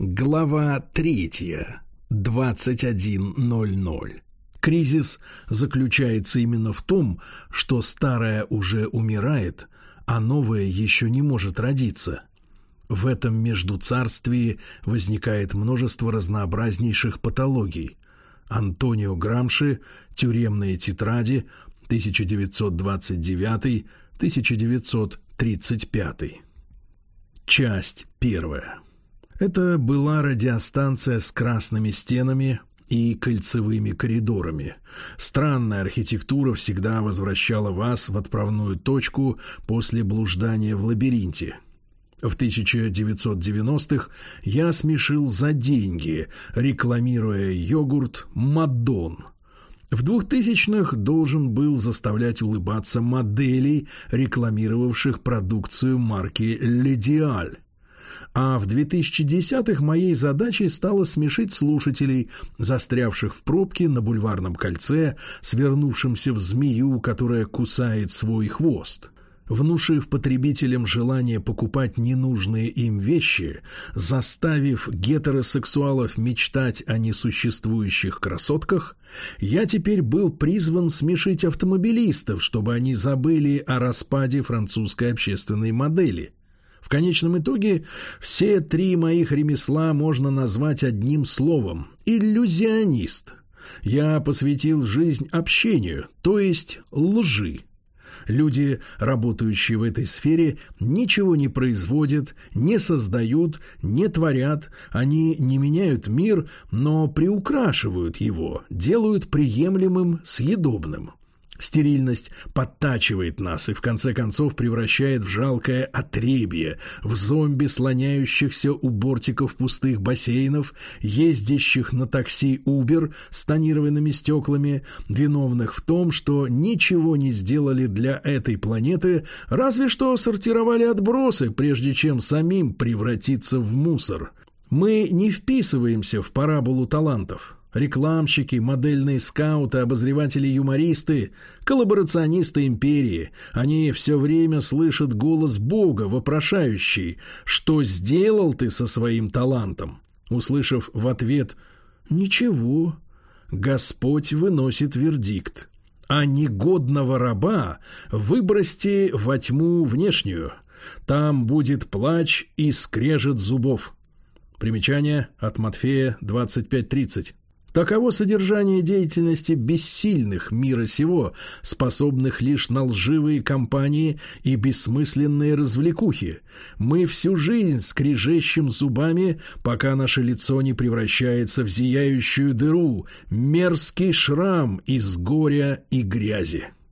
Глава 3. 21:00. Кризис заключается именно в том, что старое уже умирает, а новое еще не может родиться. В этом междуцарствии возникает множество разнообразнейших патологий. Антонио Грамши, «Тюремные тетради», 1929-1935. Часть 1. Это была радиостанция с красными стенами и кольцевыми коридорами. Странная архитектура всегда возвращала вас в отправную точку после блуждания в лабиринте. В 1990-х я смешил за деньги, рекламируя йогурт «Мадон». В 2000-х должен был заставлять улыбаться моделей, рекламировавших продукцию марки «Ледиаль». А в 2010-х моей задачей стало смешить слушателей, застрявших в пробке на Бульварном кольце, свернувшимся в змею, которая кусает свой хвост. Внушив потребителям желание покупать ненужные им вещи, заставив гетеросексуалов мечтать о несуществующих красотках, я теперь был призван смешить автомобилистов, чтобы они забыли о распаде французской общественной модели. В конечном итоге все три моих ремесла можно назвать одним словом – иллюзионист. Я посвятил жизнь общению, то есть лжи. Люди, работающие в этой сфере, ничего не производят, не создают, не творят, они не меняют мир, но приукрашивают его, делают приемлемым, съедобным. Стерильность подтачивает нас и в конце концов превращает в жалкое отребье, в зомби, слоняющихся у бортиков пустых бассейнов, ездящих на такси Uber с тонированными стеклами, виновных в том, что ничего не сделали для этой планеты, разве что сортировали отбросы, прежде чем самим превратиться в мусор. Мы не вписываемся в параболу талантов. Рекламщики, модельные скауты, обозреватели-юмористы, коллаборационисты империи. Они все время слышат голос Бога, вопрошающий: «Что сделал ты со своим талантом?» Услышав в ответ «Ничего», Господь выносит вердикт: «А негодного раба выбросьте во тьму внешнюю, там будет плач и скрежет зубов». Примечание от Матфея 25:30. Таково содержание деятельности бессильных мира сего, способных лишь на лживые кампании и бессмысленные развлекухи. Мы всю жизнь скрежещем зубами, пока наше лицо не превращается в зияющую дыру, мерзкий шрам из горя и грязи.